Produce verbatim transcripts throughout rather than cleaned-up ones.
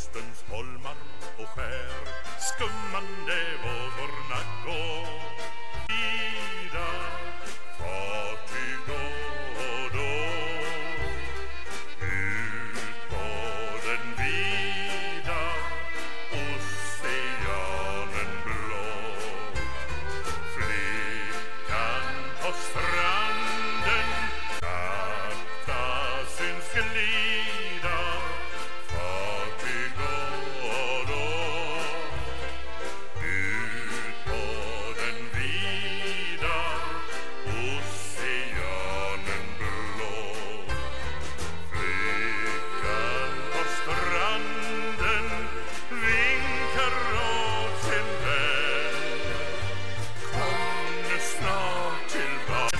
kustens holmar och skär, skummande vågorna gå. Ida fartyg då och då, ut på den vida oceanen blå. Flickan på stranden sakta syns glida, fartyg då och då, ut på den vida oceanen blå. Flickan på stranden vinkar åt sin vän, kom nu snart tillbaka.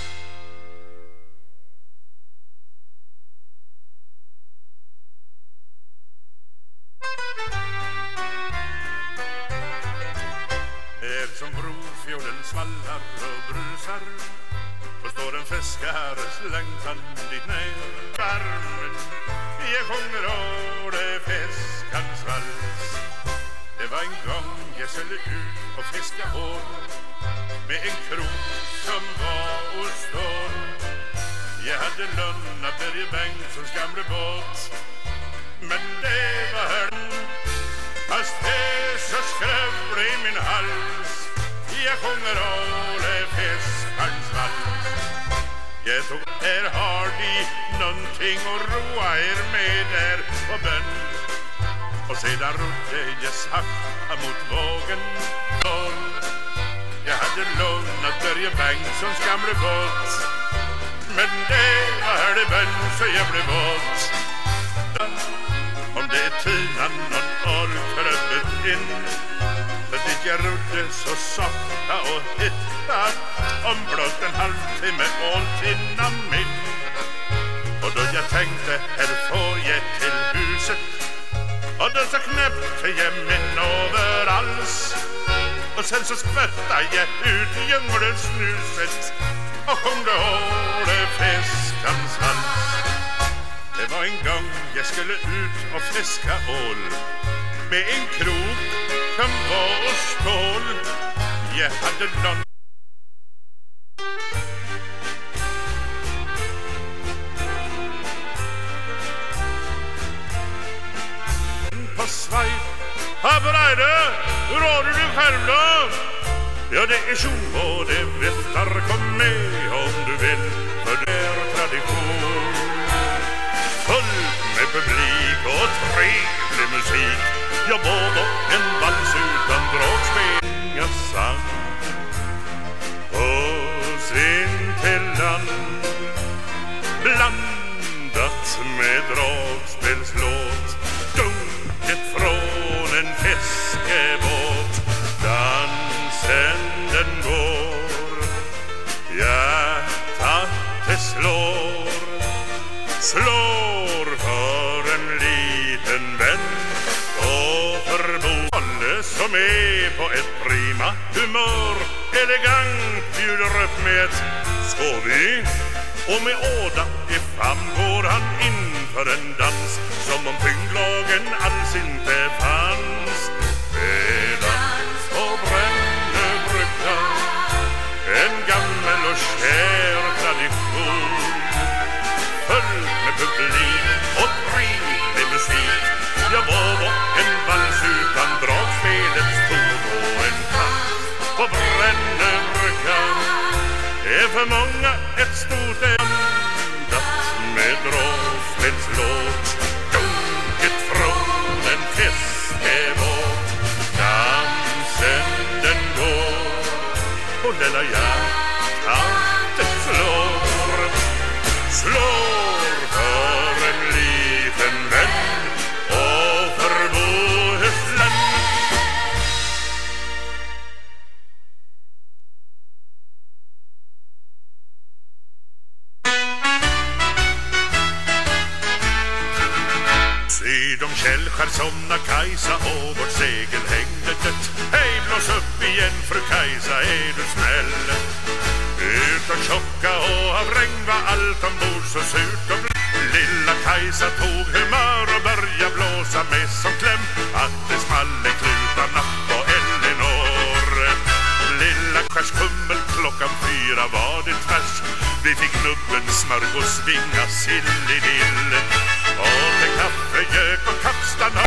Är som brofjorden svallar och brusar, förstår en fiskares längtan dit ner varmen. Jag sjunger och det fiskans vals. Det var en gång jag skulle ut och fiska hål med en krok som var och stål. Jag hade lånat Börje Bengtssons gamla båt, men det var hörn. Fast det så skrävde i min hals, jag sjunger och det fiskans vals. Jag tog er har de någonting att roa er med där på bön, och sedan rodde jag sakta mot vågen. Jag hade lånat Börje Bengtssons gamla båt, men det var det bön så jag blev våt. Om det är tynan någon orkrövet in, för dit jag rodde så sakta och hitta, om blott en halvtimme åltinna min. Och då jag tänkte, här får jag till huset, och då så knäppte jag min överalls, och sen så skvättade jag ut djungelsnuset och sjungde håle fiskans hals. Det var en gång jag skulle ut och fiska ål med en krok som var och stål. Jag hade lån på svaj. Habreide, hur har du det själv då? Ja, det är tjo och det viftar, kom med om du vill, för det är tradition. Fullt med publik och trevlig musik, jag både en vals utan dragspel. Jag sang på sin till land, blandat med dragspelslåt, dunket från en fiskebåt. Dansen den går, hjärtat det slår, slår för en liten vän och förbor. Alle som är på ett prima humör, elegant bjuder upp med ett skål vi, och med åda i famn går han in för en dans som om tyngdlagen alls inte fanns. Dans på Brännebrygga, en gammal och kär tradition, full med publik och trevlig musik. Jag var en vals utan dragspelets ton och en dans på Brännebrygga är för många ett stort ändat med dragspelslåt. Dunket från en fiskebåt, dansen den går, och lilla hjärtat det slår, slår för en liten vän och för Bohuslän. Se de källskär somna Kajsa och vårt segel hängde dött. Hej, blås upp igen fru Kajsa, är du snäll? Ut och tjocka och av regn var allt ombord så surt och blött. Lilla Kajsa tog humör och började blåsa med som kläm att det small i klutarna på Elinor. Lilla Skärskummel klockan fyra var det tvärs. Vi fick nubben smörgås, vinga silledill och till kaffe, gök och kapstarna.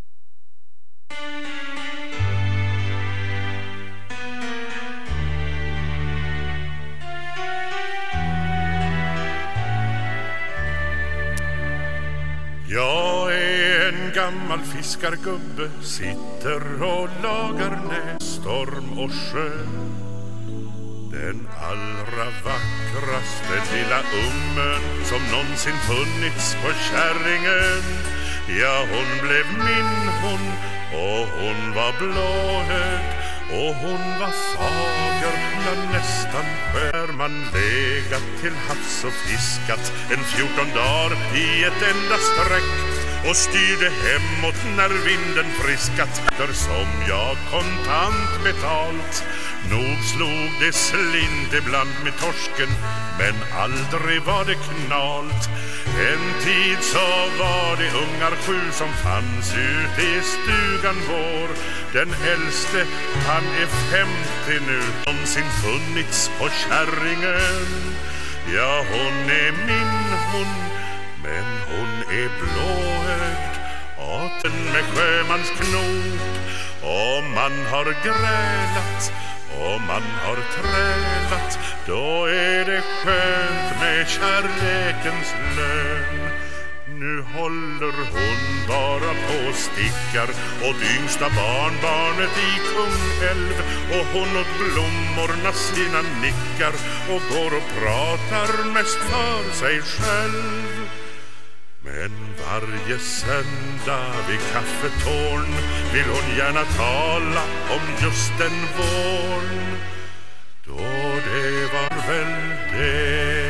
Jag är en gammal fiskargubbe, sitter och lagar nät, storm och sjö. Den allra vackraste lilla ummen som någonsin funnits på Kärringen. Ja, hon blev min hon, och hon var blåhög, och hon var fager, ja nästan skär. Man legat till havs och fiskat en fjorton dagar i ett enda sträck och styrde hemåt när vinden friskat, där som jag kontant betalt. Nog slog det slint ibland med torsken, men aldrig var det knalt. En tid så var det ungar sju som fanns ut i stugan vår. Den äldste, han är femtio nu, någonsin funnits på Kärringen. Ja, hon är min hon, men hon är blåögd, aten med sjömansknop. Och man har grälat och man har trälat, då är det skönt med kärlekens lön. Nu håller hon bara på och stickar och yngsta barnbarnet i Kungälv, och hon åt blommorna sina nickar och går och pratar mest för sig själv. Men varje söndag vid kaffetårn vill hon gärna tala om just den vårn då det var väl det.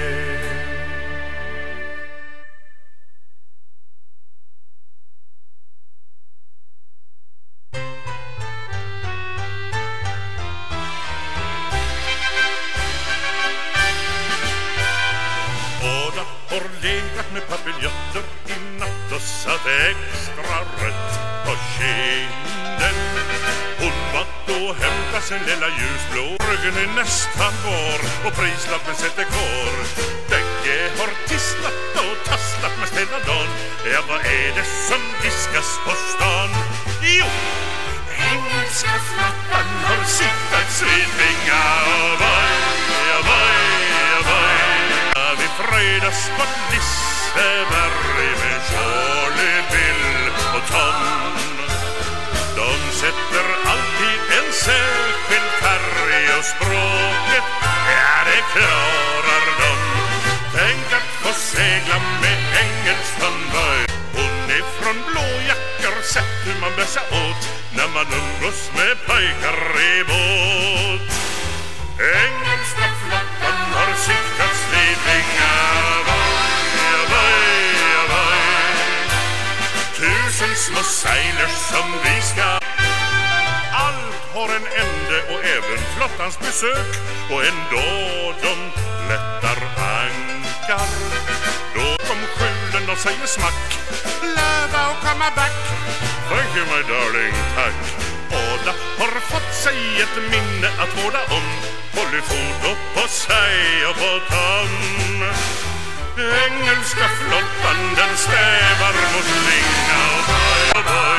Legat med papiljotter i natt och satt extra rött på kinden. Hon var då hämta sin lilla ljusblå, ryggen är nästan vår och prislappen sätter kår. Bägge har tisslat och tasslat med hela dagen. Ja, vad är det som viskas på stan? Jo, engelska flottan har siktat svidvinga och boj, ja boj, ja boj. Vi fredags på Liseberg med Charlie, Bill och Tom. De sätter alltid en särskild färg och språket, ja det klarar de. Tänk att få segla med engelskan böj. Hon är från blåjackor, sett hur man bär sig åt när man umgås med pojkar i båt. Engelska flottan har siktats vid vinga, boj, boj, boj. Tusen små sailors som vi ska. Allt har en ände och även flottans besök, och ändå de lättar ankar. Då kom skjulen och säger smack, lava och komma back. Thank you my darling, tack. Båda har fått sig ett minne att vårda om. Håller foto på sig och på tom. Engelska flottan den stävar mot linga och boj, boj.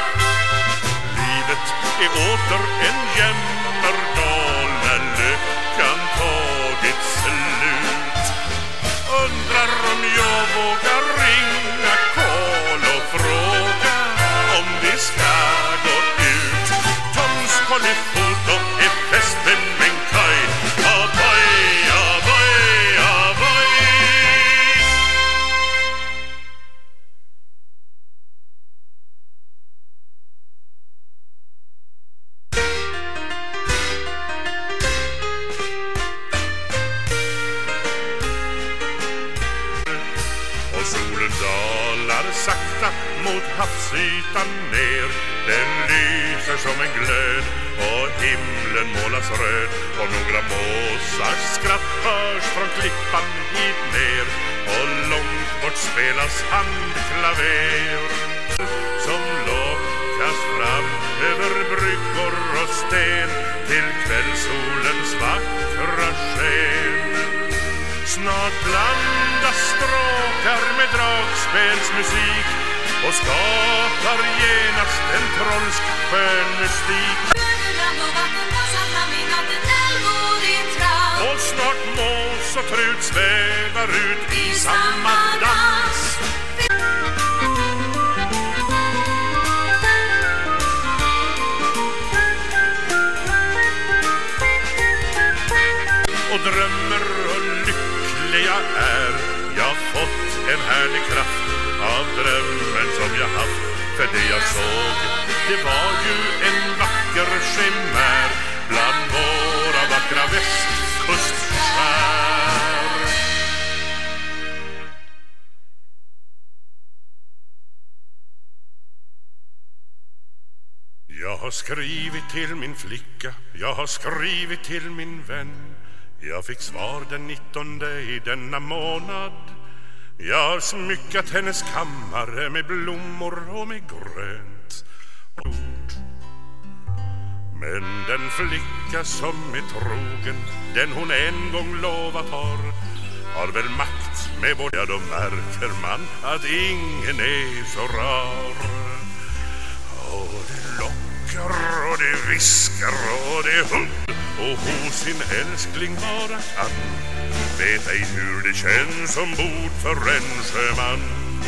Livet är åter en jämmerdal när lyckan tagit slut. Undrar om jag vågar ringa Karl och fråga om vi ska gå ut. Toms polyfoto är fäst vid min kaj. Aboy, aboy, aboy. Och solen dalar sakta mot havsytan ner. Den lyser som en glöd och himlen målas röd. Och några måsars skratt hörs från klippan hit ner. och långt bort spelas handklaver som lockas fram över bryggor och sten till kvällssolens vackra sken. Snart blandas stråkar med dragspelsmusik och skapar genast en trolsk skön mystik. Och snart mås och trut svävar ut i samma dans. Och drömmer och lyckliga är jag fått en härlig kraft av drömmen som jag haft. För det jag såg, det var ju en vacker skimmer bland våra vackra västkustskär. Jag har skrivit till min flicka, jag har skrivit till min vän. Jag fick svar den nittonde i denna månad. Jag har smyckat hennes kammare med blommor och med grönt ord. Men den flicka som är trogen, den hon en gång lovat har, har väl makt med både, ja då märker man att ingen är så rar. Och det lockar och det viskar och det hund och hos sin älskling bara kan vet ej hur det känns ombord för en sjöman.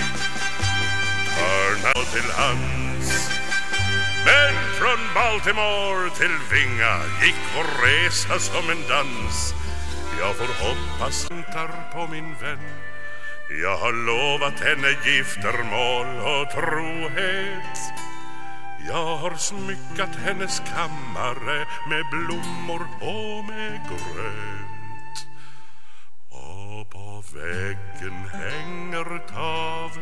Törna till hans. Men från Baltimore till Vinga gick vår resa som en dans. Jag får hoppas tar på min vän. Jag har lovat henne giftermål och trohet. Jag har smyckat hennes kammare med blommor och med grönt. Och på väggen hänger tavlan.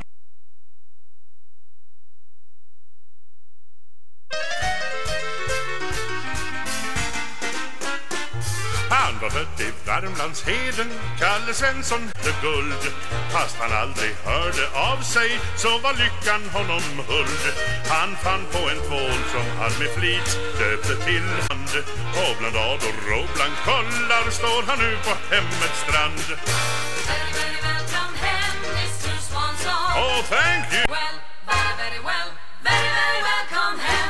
Han var född i Värmlandsheden, Kalle Svensson de guld. Fast han aldrig hörde av sig så var lyckan honom huld. Han fann på en tvål som han med flit döpte till hand. Och bland ador och bland kollar står han nu på hemmets strand. Very, very welcome hem, mister Swanson. Oh, thank you. Well, very, very well, very, very welcome hem.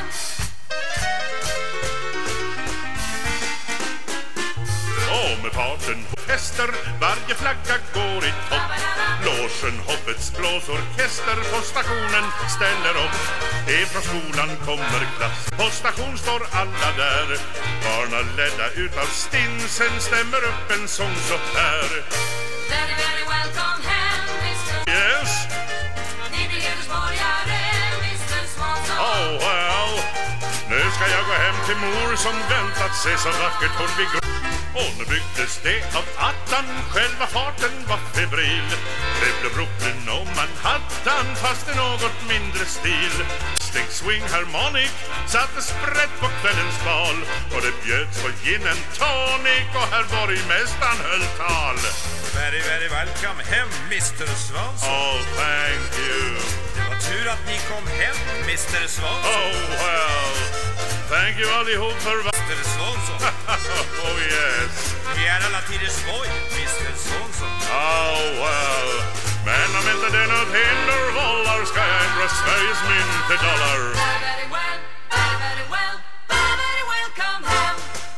Och med parten på fester, varje flagga går i topp. Låsen, hoppets blåsorkester på stationen ställer upp. Ifrån skolan kommer klass, på station står alla där. Barna ledda utav stinsen stämmer upp en sång så här. Very, very welcome hem, mister Yes. Ni Göteborgare, mister Swanson. Oh well. Nu ska jag gå hem till mor som väntat sig så vackert hon vid grund. Och nu byggdes det av attan, själva farten var febril. Det blev Brooklyn och Manhattan fast i något mindre stil. Stick swing harmonic satte sprätt på kvällens bal. Och det bjöds på gin and tonic och herr borgmästaren höll tal. Very, very welcome hem, mister Swanson. Oh, thank you. Det var tur att ni kom hem, mister Swanson. Oh, well. Thank you allihop för va... mister Swanson. Oh, yes. Vi är alla tiders boy, mister Swanson. Oh, well. Men om inte det något hinder vållar ska jag ändra Sveriges mynt till dollar. Very, very well, very, very well, very, very welcome hem.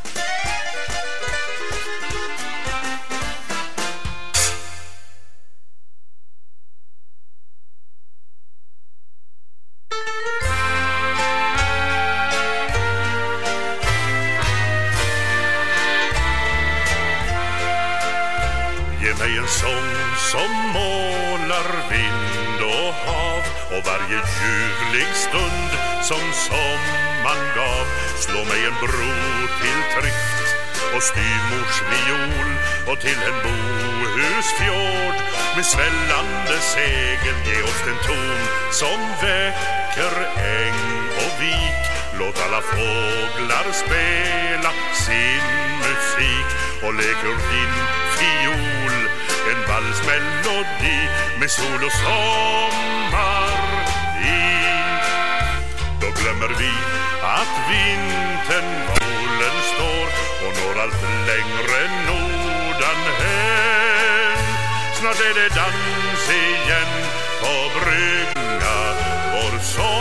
Ge mig en sång som målar vind och hav och varje ljuvlig stund som sommaren gav. Slå mig en bro till trift och styvmors viol och till en bohusfjord med svällande segel. Ge oss en ton som väcker äng och vik. Låt alla fåglar spela sin musik och leker din fiol en varm valsmelodi med sol och sommar i. Då glömmer vi att vintern polen står och når allt längre nordan hem. Snart är det dans igen på brygga, vår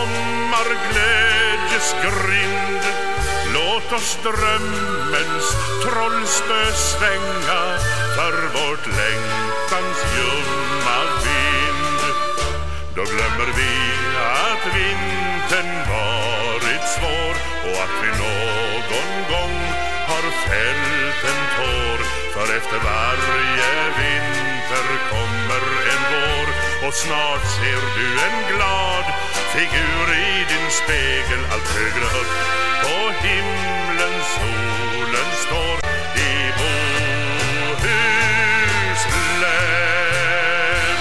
sommarglädjesgrind. Låt oss drömmens trollspö svänga för vårt längtans ljumma vind. Då glömmer vi att vintern varit svår och att vi någon gång har fällt en tår. För efter varje vinter kommer en vår och snart ser du en glad figur i din spegel allt högre upp. På himlen solen står i Bohuslän.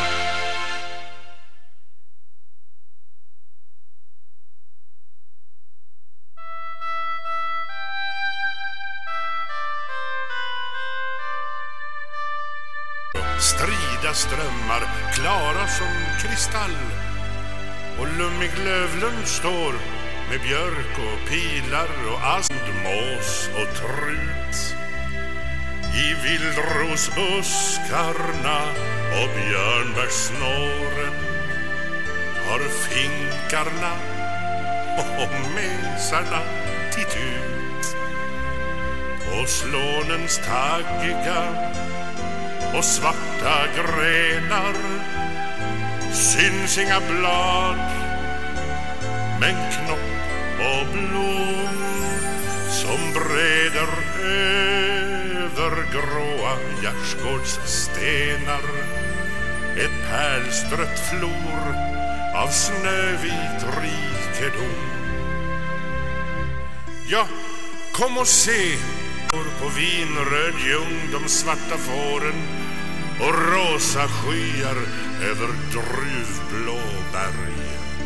Strida strömmar, klara som kristall, och lummig Lövlund står med björk och pilar och astmås och trut. I vildrosbuskarna och björnbärssnåren har finkarna och mesarna titt ut. På slånens taggiga och svarta grenar syns inga blad, men knopp och blom som breder över gråa gärdsgårdsstenar. Ett pärlstrött flor av snövit rikedom. Ja, kom och se på vinröd ljung de svarta fåren och rosa skyar över druvblå berg.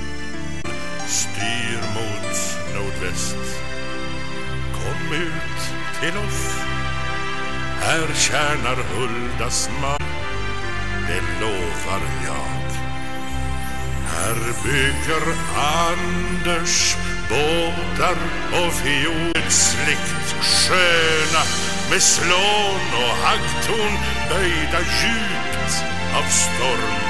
Styr mot nordväst. Kom ut till oss. Här tjänar Huldas man, det lovar jag. Här bygger Anders båtar och fiotslikt sköna, med slån och haggtorn böjda djupt av storm.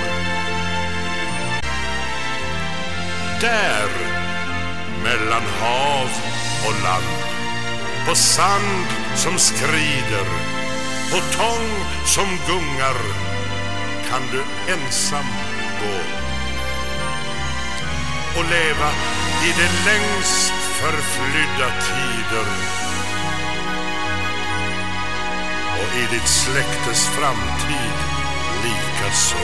Där, mellan hav och land, på sand som skrider, på tång som gungar, kan du ensam gå och leva i det längst förflydda tider och i ditt släktes framtid lika så.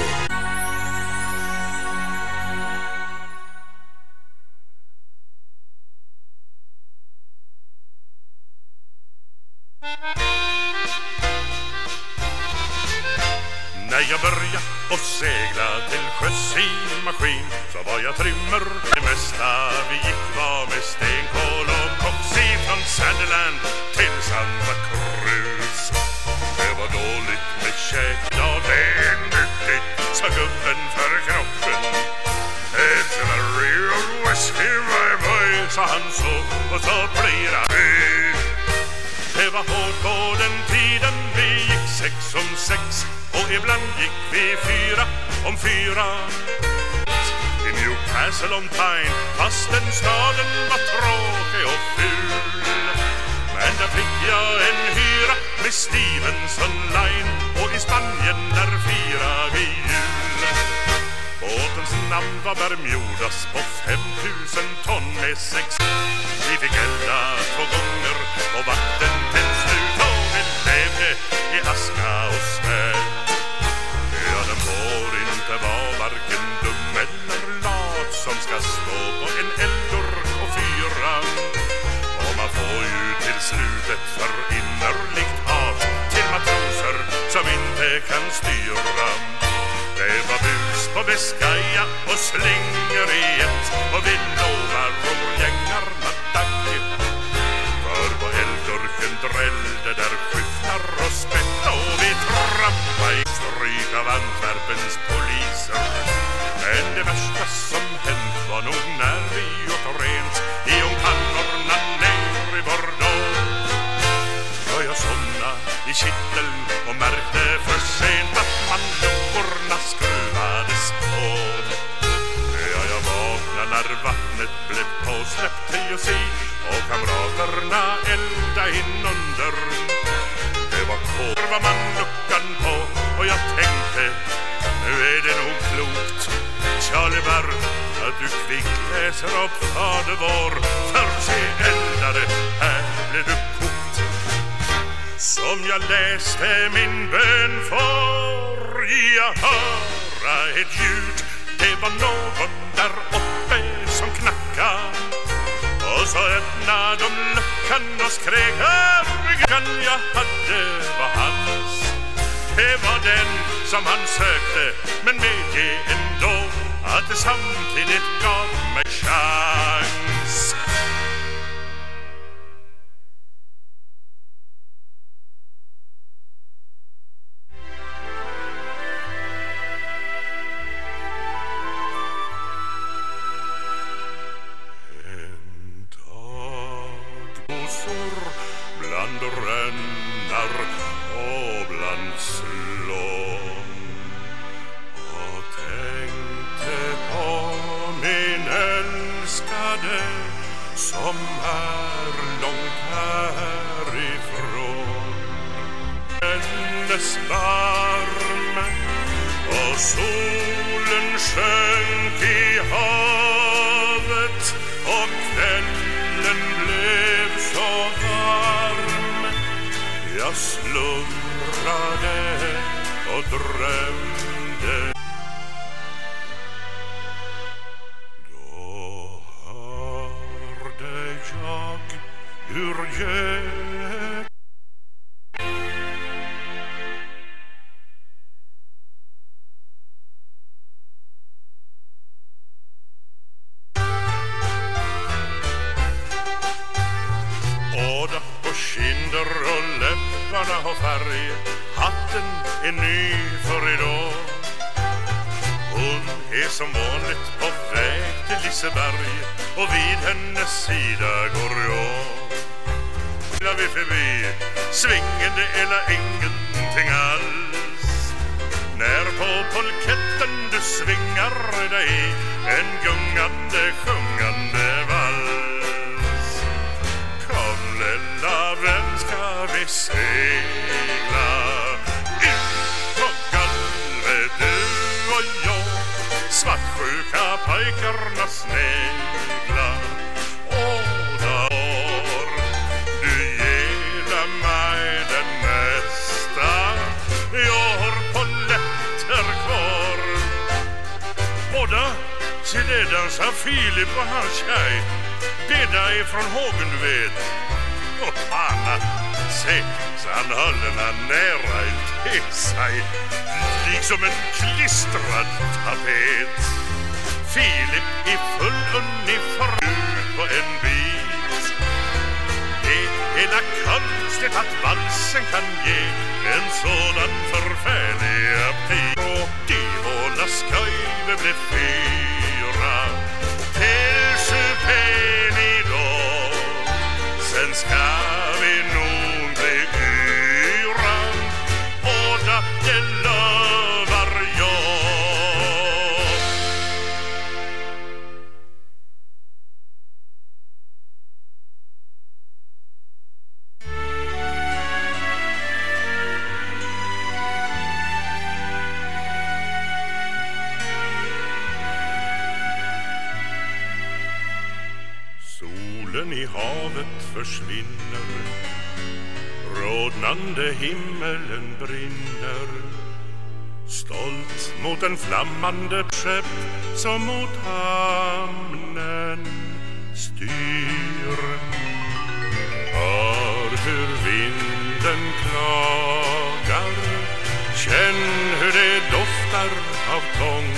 När jag började och segla till sjöss i maskin, så var jag trimmer. Det mesta vi gick var med stenkål och koks ifrån Sandeland till Santa Cruz. Det var dåligt med käk, ja det är nyttigt, sa gubben för kroppen. It's a real whiskey my boy, sa han så, och så blir det. Det var hårt på den tiden, vi gick sex om sex, och ibland gick vi fyra om fyra. I Newcastle on Tyne, fast den staden var tråkig och ful. Men där fick jag en hyra med Stevenson Line, och i Spanien där firar vi jul. Båtens namn var Bermudas på femtusen ton med sex. Vi fick elda två gånger och vatten till slut, och vi levde i aska och snö. Ja, den får inte vara varken dum eller lat som ska stå på en eldork och fyra. Och man får ju till slutet för innerligt hat till matroser som inte kan styra. Det var bus på Biscaya och slinger i ett, och vi lovar rorgängarna dagg. För på eldorken drällde där skyffnar och spett, och vi trampa i stry. och si, och kamraterna elda inunder. Det var kår var man luckan på, och jag tänkte, nu är det nog klokt, Charlie Barr, att du kvick läser upp Fader vår. För se eldare, här blev du kokt. Som jag läste min bön får jag höra ett ljud. Det var någon där uppe som knackade, och så öppnade de luckan och skrek, övrigan jag hade var hans. Det var den som han sökte, men medge ändå att det samtidigt gav mig chans. En dag bosor bland rännar och bland slån, och tänkte på min älskade som är långt härifrån. Hennes varm och solen sjönk i havet, och kvällen blev så varm. Jag slumrade och drömde. Då hörde jag hur gök åda på kinder och läpparna har färg. Hatten är ny för idag. Hon är som vanligt på väg till Liseberg, och vid hennes sida går jag. När vi förbi svingande eller ingenting alls, när på polketten du svingar dig en gungande, sjungande vals. Kom lilla vän, ska vi segla ut på golvet, du och jag, svartsjuka pojkarna snegla. Åda år, du ger mig den nästa, jag har polletter kvar. Åda, se det dansar Filip och hans tjej. Det där är från Hågen, du vet. Och Anna, se, så han håller den nära till sig, liksom en klistrad tapet. Filip i full uniform ut på en bit. Det är hela konstigt att valsen kan ge en sådan förfärlig aptit. Och de hålla skojve blev fyra till supen idag. Sen ska vi nog bli yra, och da det lovar jag. Solen i havet försvinner, rodnande himmelen brinner, stolt mot en flammande skepp som mot hamnen styr. Hör hur vinden klagar, känn hur det doftar av tång.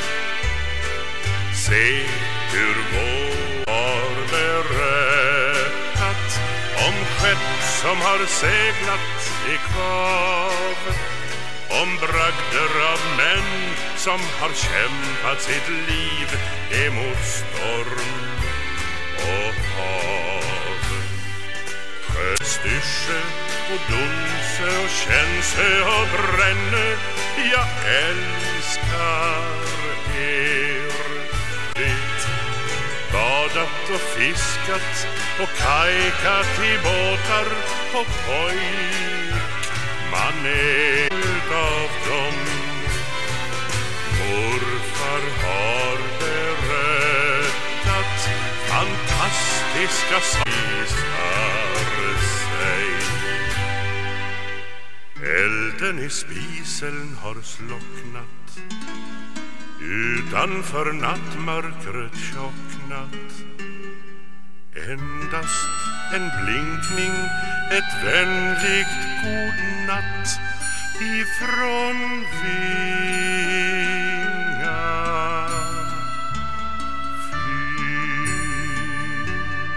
Se hur vår berättat om skepp som har seglat i kav, om bragder av män som har kämpat sitt liv emot storm och hav. Sjöstyrse och Dunse och Känse och Bränne, jag älskar er. Det badat och fiskat och kajkat i båtar och pojk, man är utav dem. Morfar har berättat fantastiska visar sig. Elden i spisen har slocknat, utanför nattmörkret tjocknat. Endast en blinkning, ett vänligt godnatt ifrån vingar fyr.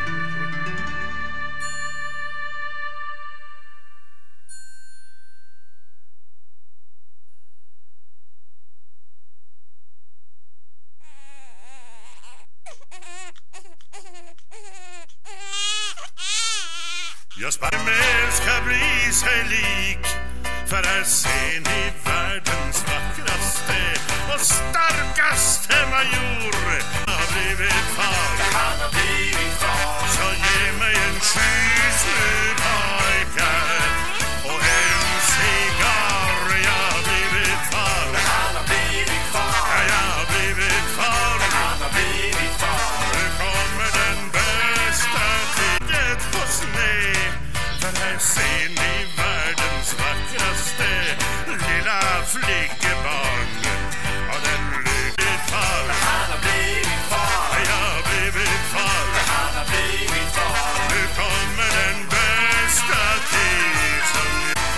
Jag sparmel ska bli sig lik, för här ser ni världens vackraste och starkaste major. Han har blivit far, han har blivit far. Så ge mig en kyss nu pojkar och en cigarr. Jag har blivit far, han har blivit far. Ja, jag har blivit far, han har blivit far. Nu kommer den bästa tiden hos mig, för här ser ni världens vackraste lilla flickebarn. Och den blivit far, han har blivit far. Jag har blivit far, han har blivit far. Nu kommer den bästa tiden.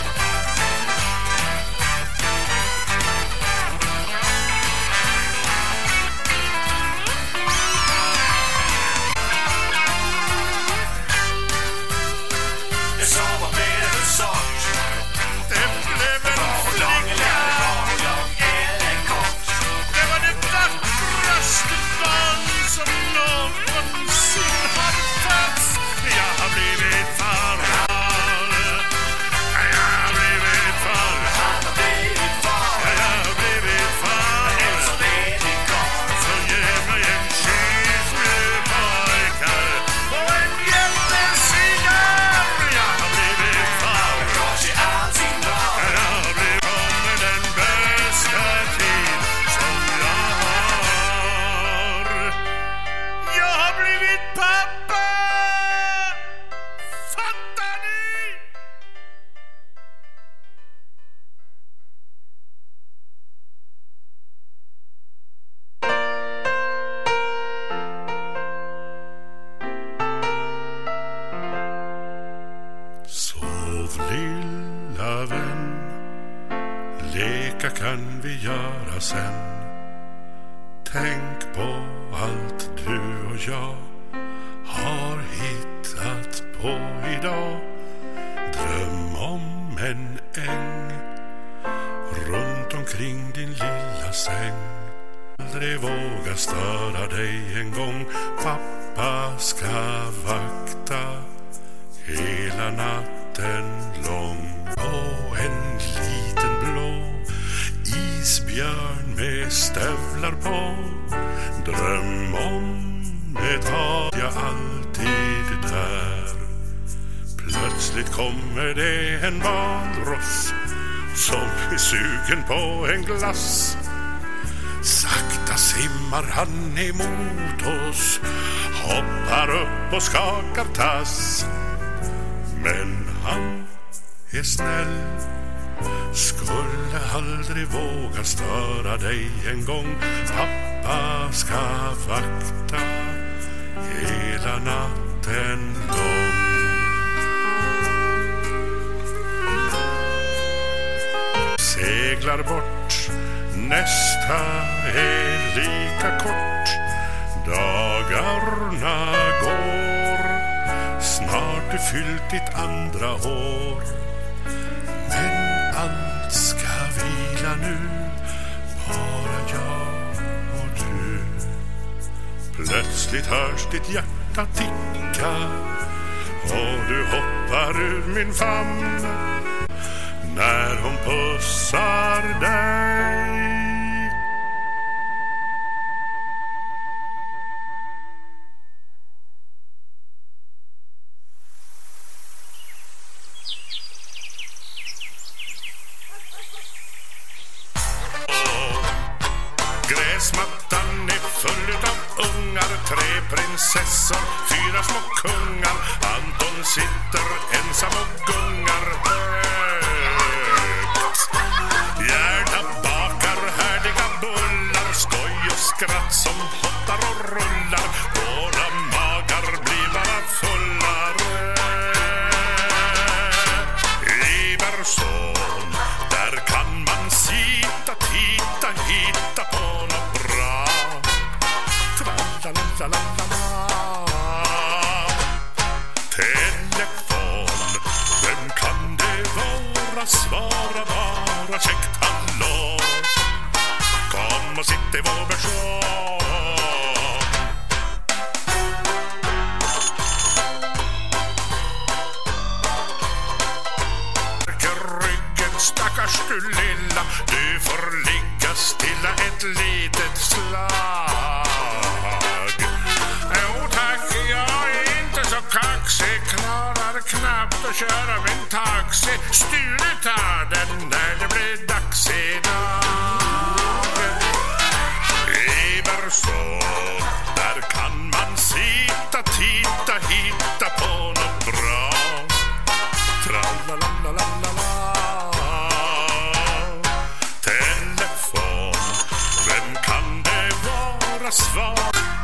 Det sa vad blev det sort? Det blev en Lång, flicka. lång, lång eller kort? Det var det vackraste barn som någonsin har fötts. Jag har blivit far. Jag har blivit far. Han har blivit far. Jag har blivit far. En så ledig karl. Så ge mig en kyss nu pojkar och en jättecigarr. Jag har blivit far. Kors i all sin dag. Jag har blivit kommer den bästa tid som jag har. Jag har blivit pappa. Fattar ni? Sov lilla vän, leka kan vi göra sen. Tänk på allt du och jag har hittat på idag. Dröm om en äng runt omkring din lilla säng. Aldrig våga störa dig en gång, pappa ska vakta hela natten lång. Och en liten blå isbjörn med stövlar på. Dröm om ett hav jag alltid där. Plötsligt kommer det en valross som är sugen på en glass. Sakta simmar han emot oss, hoppar upp och skakar tass. Men han är snäll, skulle aldrig våga störa dig en gång. Pappa ska vakta hela natten lång. Seglar bort, nästa är lika kort. Dagarna går, snart du fyllt ditt andra år. Men allt ska vila nu, bara jag och du. Plötsligt hörs ditt hjärta ticka och du hoppar ur min famn när hon pussar dig. prinsessor, fyra små kungar. Anton sitter ensam och gungar högt. Gerda bakar härdiga bullar, skoj och skratt som hottar och rullar. Våra magar blir bara fullare. Iversson, där kan man sitta, titta, hitta på något bra. Tralalalala. Telefon, vem kan det vara? Svara bara käckt, hallå. Kom och sitt i vår version. Stackars du lilla, du får ligga stilla ett litet slag. Jo tack, jag är inte så kaxig, klarar knappt att köra min taxi. Styret tar den när det blir dags idag. Iversson, där kan man sitta, titta, hitta på något bra. Tralalalala. Svar.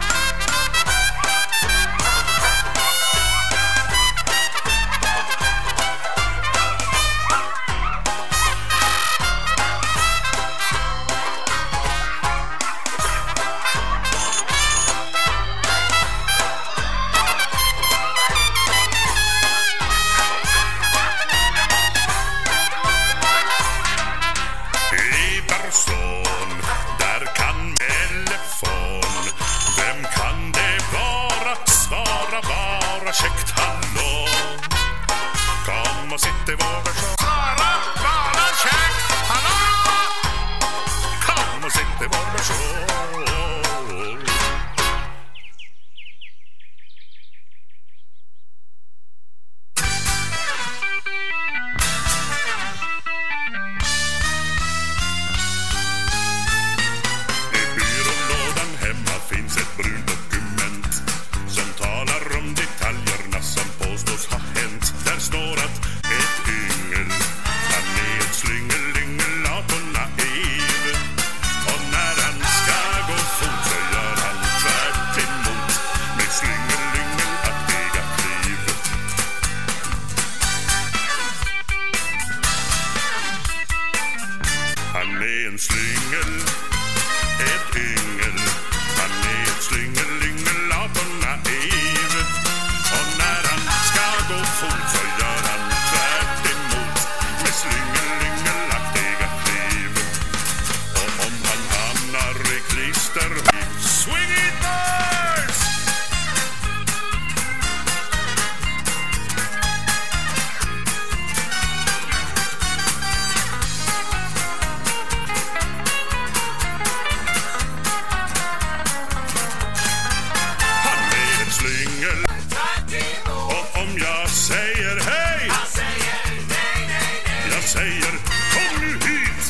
Iversson, där kan telefon. Vem kan det vara? Svara bara käckt, hallå. Kom och sitt i vår version. Svara bara käckt, hallå. Kom och sitt i vår version. Finns ett brunt dokument som talar om detaljerna som påstås ha hänt. Där står att ett yngel, han är ett slyngel-yngel och naiv. Och när han ska gå fort så gör han tvärt emot med slyngel-yngel-aktiga kliv. Han är en slyngel, ett yngel. Han är ett slyngel-yngel och naiv. Och när han ska gå fort så gör han tvärt emot med slyngel-yngelaktiga kliv. Och om han hamnar i klister, swing it boys! Slyngel. Och om jag säger hej, Han säger nej, nej, nej. jag säger kom nu hit.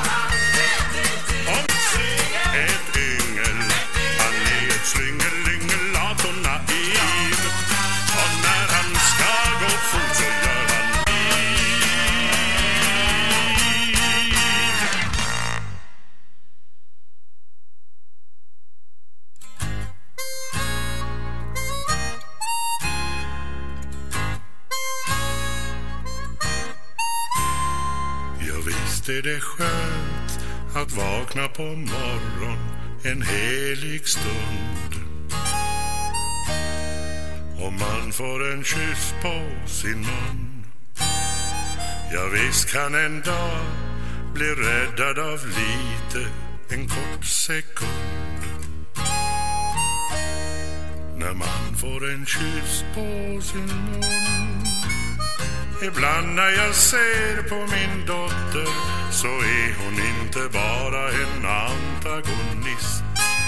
Om ett yngel, han är ett slyngel-yngel och naiv. Och när han ska gå fort så gör han visst är det skönt att vakna på morgon en helig stund. Och man får en kyss på sin mun. Ja visst kan en dag bli räddad av lite, en kort sekund. När man får en kyss på sin mun. Ibland när jag ser på min dotter så är hon inte bara en antagonist.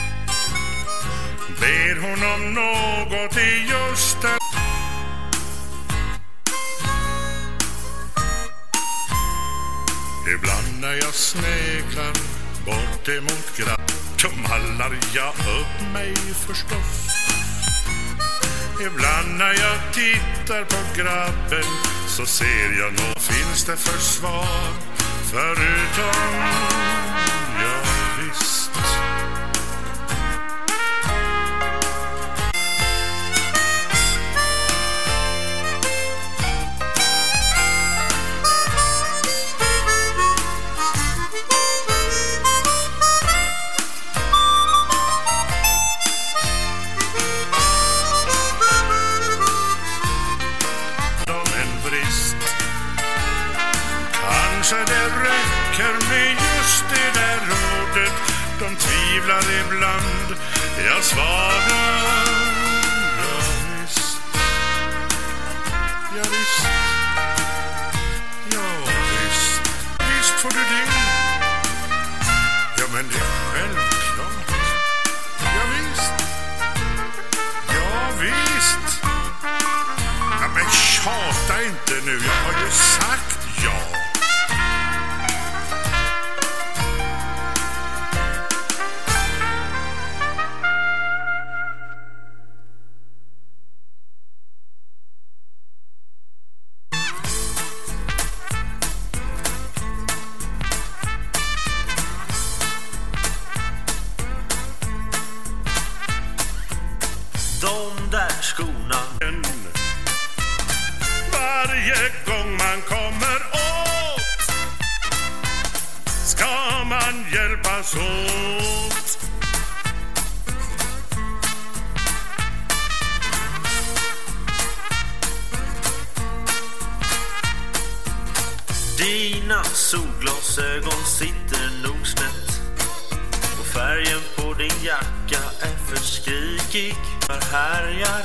Ber hon om något i just det. Ibland när jag sneglar bort emot grabb, då mallar jag upp mig förstås. Ibland när jag tittar på grabben så ser jag nog finns det försvar. Förutom, ja visst. Kanske det räcker med just det där ordet. De tvivlar ibland. Jag svarar, ja visst. Ja visst. Ja visst. Visst får du det. Ja men det är självklart. Ja visst. Ja visst. Ja men tjata inte nu. Jag har ju sagt ja. De där skorna. Varje gång man kommer åt ska man hjälpas åt. Dina solglasögon sitter nog snett och färgen på din jacka är för skrikig. För härjar.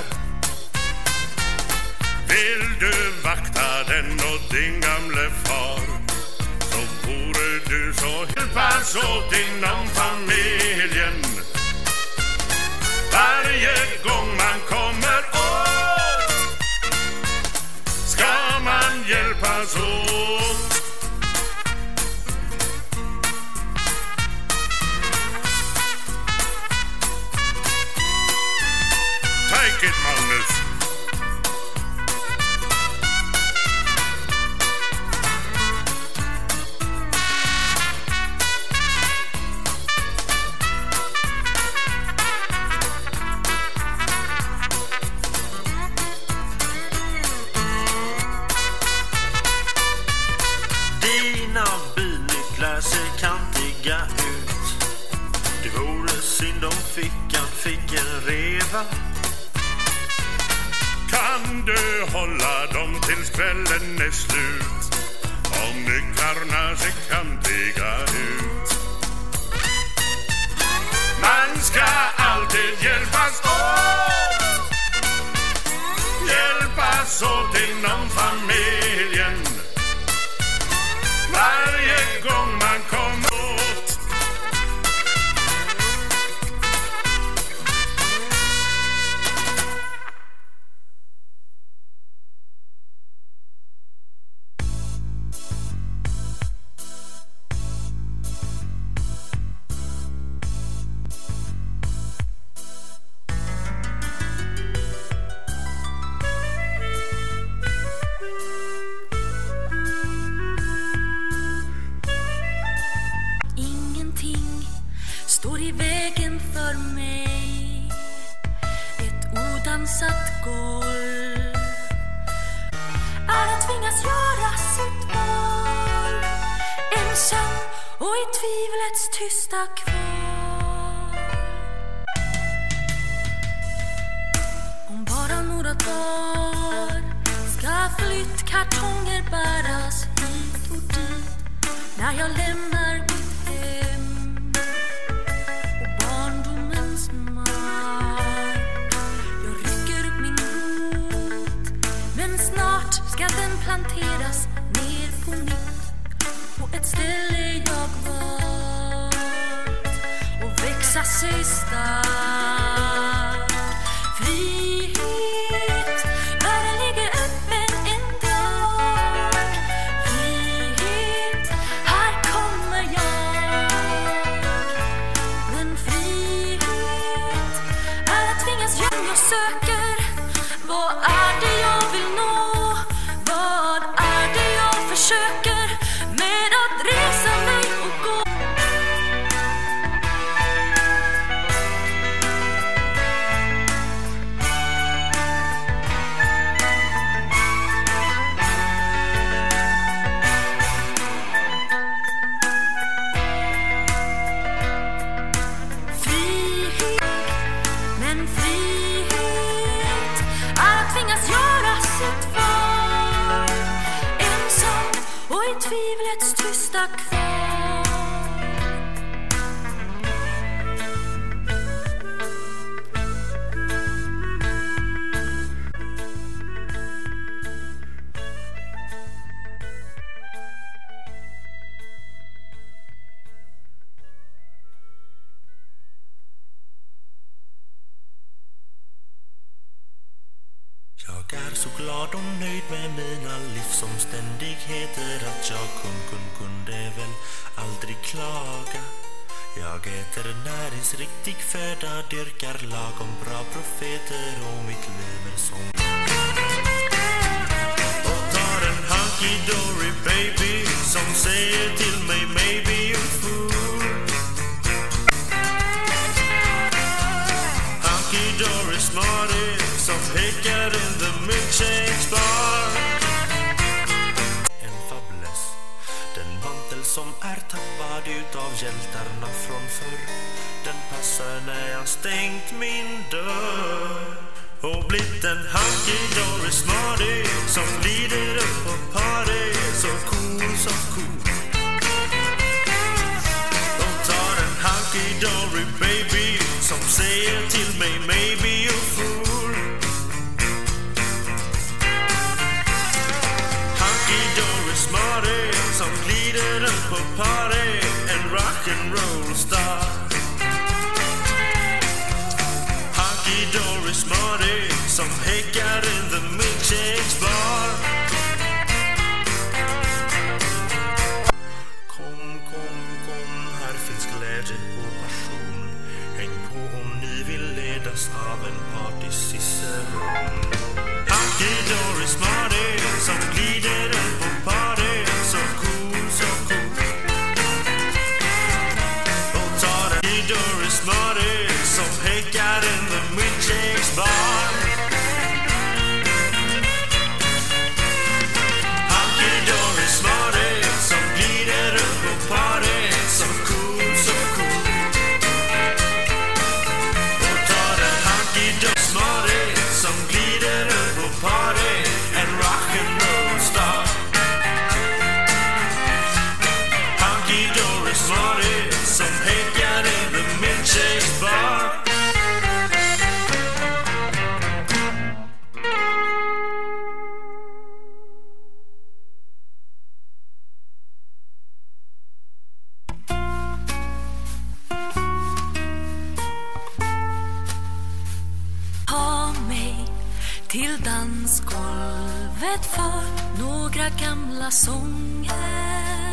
Vill du vakta den och din gamle far, så vore du så hjälpas åt inom familjen. Varje gång man kommer åt ska man hjälpas åt. Take it, Magnus. Dina bilnycklar ser kantiga ut. Det vore synd om fickan fick en reva. Kan du hålla dem tills kvällen är slut, om nycklarna ser kantiga ut? Man ska alltid hjälpas åt. Hjälpas åt inom familjen. Varje gång man kommer åt. Står i vägen för mig ett odansat golv. Är att tvingas göra sitt val, ensam och i tvivlets tysta kval. Om bara några dagar ska flyttkartonger bäras hit och dit, när jag lämnar mitt hem. Ska den planteras ner på nytt på ett ställe jag valt och växa sig stark. Frihet, där den ligger öppen en dag. Frihet, här kommer jag. Men frihet är att tvingas göra jag söker, så glad och nöjd med mina livsomständigheter att jag kun, kun, kunde väl aldrig klaga. Jag äter näringsriktig föda, dyrkar lagom bra profeter och mitt liv är som. Och tar en hunky-dory baby som säger till mig maybe you're fool. Hunky-dory smarty som häckar in the milkshake bar. En fabulous, den mantel som är tappad utav hjältarna från förr. Den passar när jag stängt min dörr. Och blivit en hunky-dory smarty som glider upp på party. Så cool, så cool. De tar en hunky-dory baby som säger till mig maybe you're fool. Hunky-dory smarty som glider upp på party. En rock'n'roll star. Hunky-dory smarty som häckar in the milkshakes bar. Kom, kom, kom, här finns glädje och passion. Häng på om ni vill ledas av en partyciceron. Hunky-dory smarty som glider upp på party. Så cool, så cool. Och tar en hunky-dory smarty som häckar in the milkshakes bar. Hunky-dory smarty som glider upp på party. Så cool, så cool. Och tar en hunky-dory smarty som glider upp på party. En rock'n'roll star. Hunky-dory smarty som häckar in the milkshakes bar. Ta mig till dansgolvet för några gamla sånger.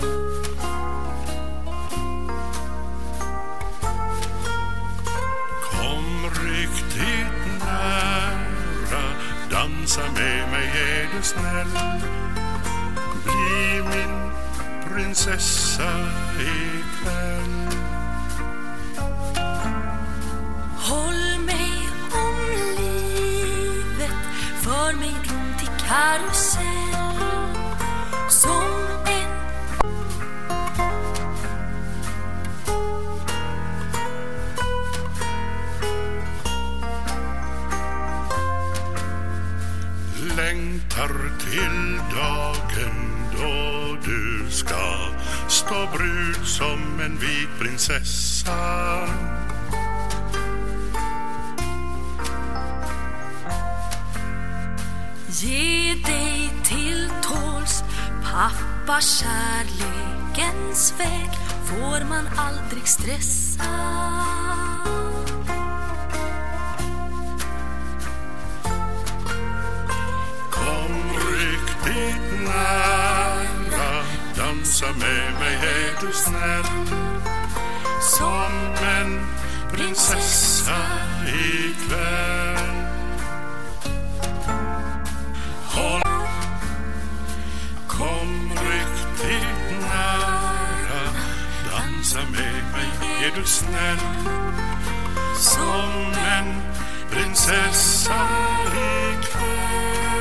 Kom riktigt nära, dansa med mig är du snäll. Bli min prinsessa ikväll. Håll mig om livet, för mig runt i karusell. Som en längtar till dagen då du ska stå brud som en vit prinsessa. ge dig till tåls, pappa, kärlekens väg får man aldrig stressa. Nära, dansa med mig är du snäll. Som en prinsessa ikväll. Håll, kom riktigt nära, dansa med mig är du snäll. Som en prinsessa ikväll.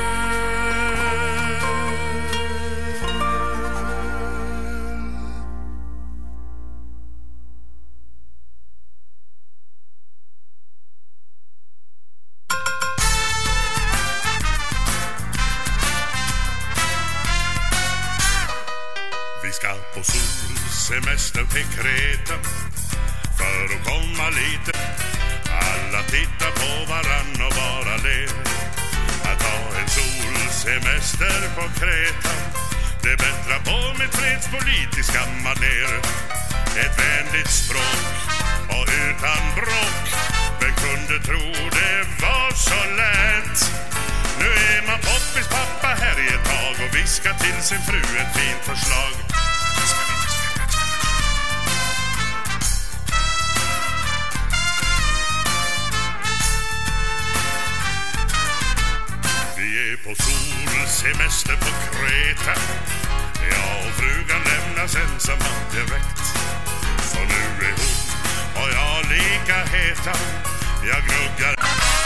Ska på solsemester till Kreta för att komma lite. Alla tittar på varann och bara ler. Att ha en solsemester på Kreta, det bättrar på mitt fredspolitiska manér. Ett vänligt språk och utan bråk. Vem kunde tro det var så lätt? Nu är man Poppis pappa här i ett tag och viskar till sin fru ett fint förslag. Vi är på solsemester på Kreta. Jag och frugan lämnas ensamma direkt. Så nu är hon och jag lika heta. Jag gnuggar.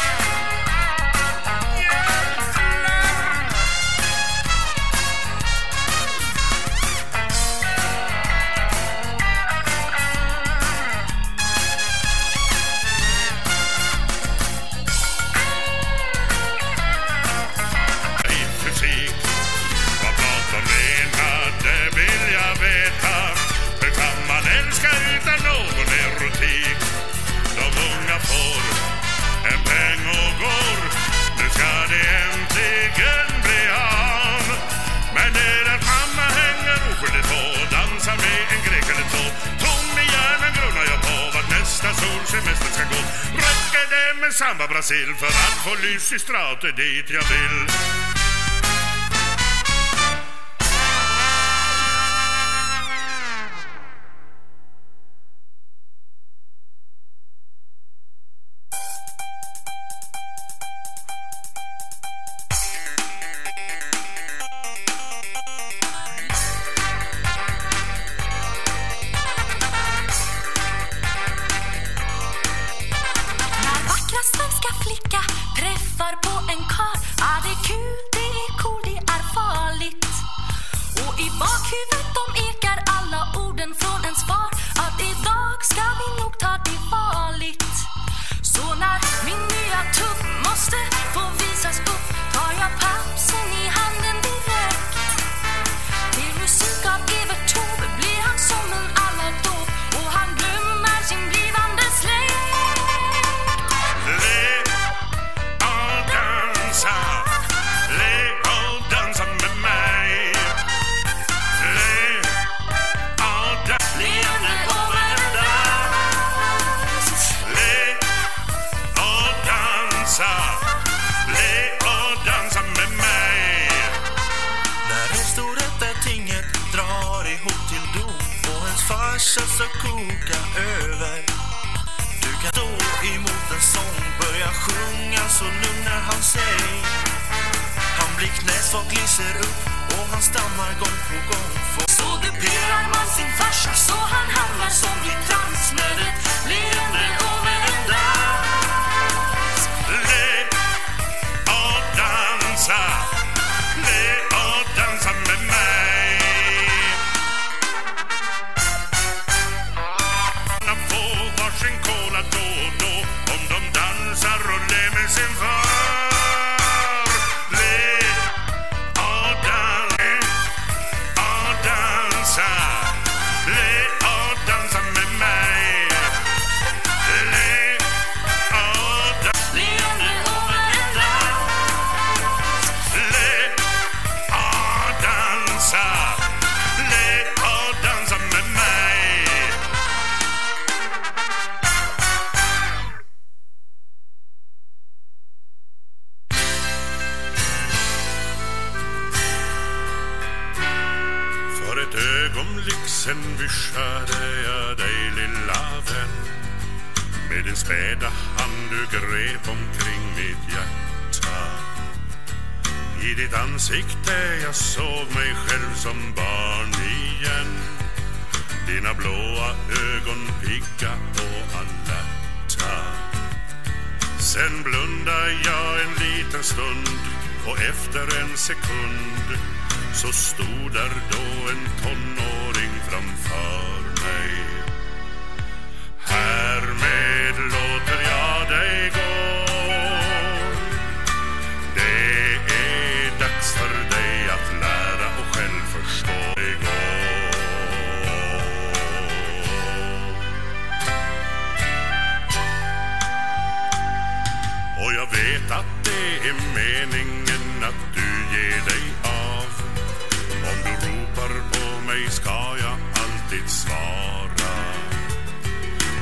Solsemester ska gå. Räcker det med samba Brasil för att få lys i stratet dit jag vill?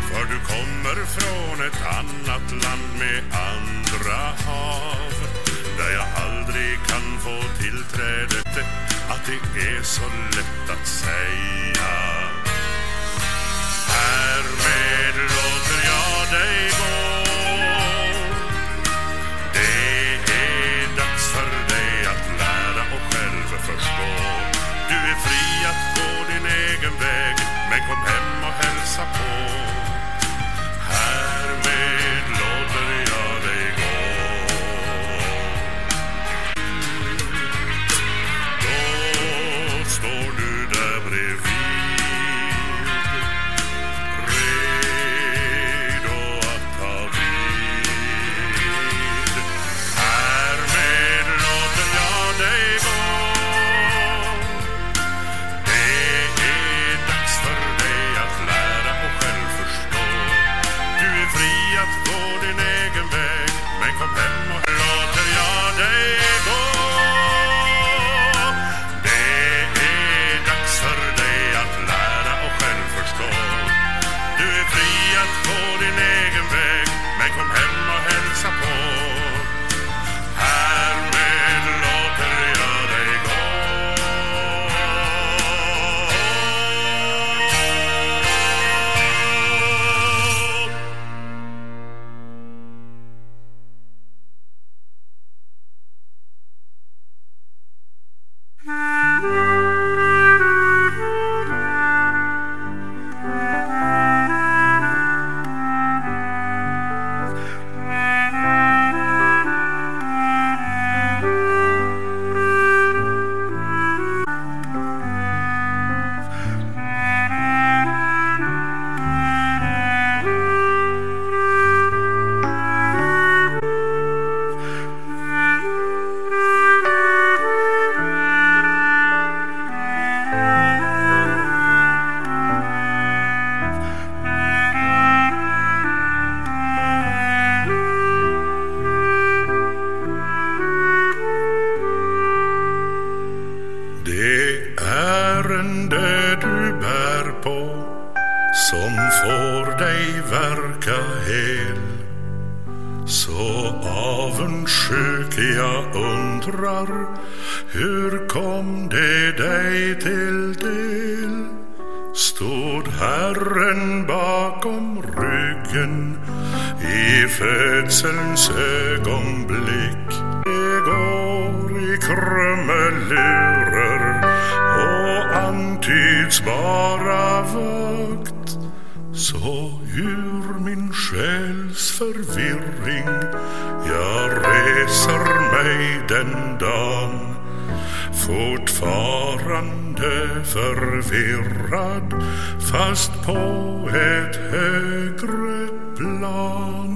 Från ett annat land med andra hav. där jag aldrig kan få tillträde, att det är så lätt att säga. Härmed låter jag dig gå. Det är dags för dig att lära och själv förstå. Du är fri att gå din egen väg, men kom hem och hälsa på. Härmed låter jag dig gå. Då står du där bredvid, redo att ta vid. Härmed låter jag dig gå. Det är dags för dig att lära och själv förstå. Du är fri att gå din egen väg, men kom hem och låter jag dig gå. Det är dags för dig att lära och själv förstå. Du är fri att gå din egen väg, men kom hem och hälsa på. Härmed låter jag dig gå. Det ärende du bär på som får dig verka hel, så avundsjuk jag undrar, hur kom det dig till del? Stod Herren bakom ryggen i födselns ögonblick? Det går i krumelurer och antyds bara vagt. Så ur min själs förvirring jag reser mig den dagen, fortfarande förvirrad, fast på ett högre plan.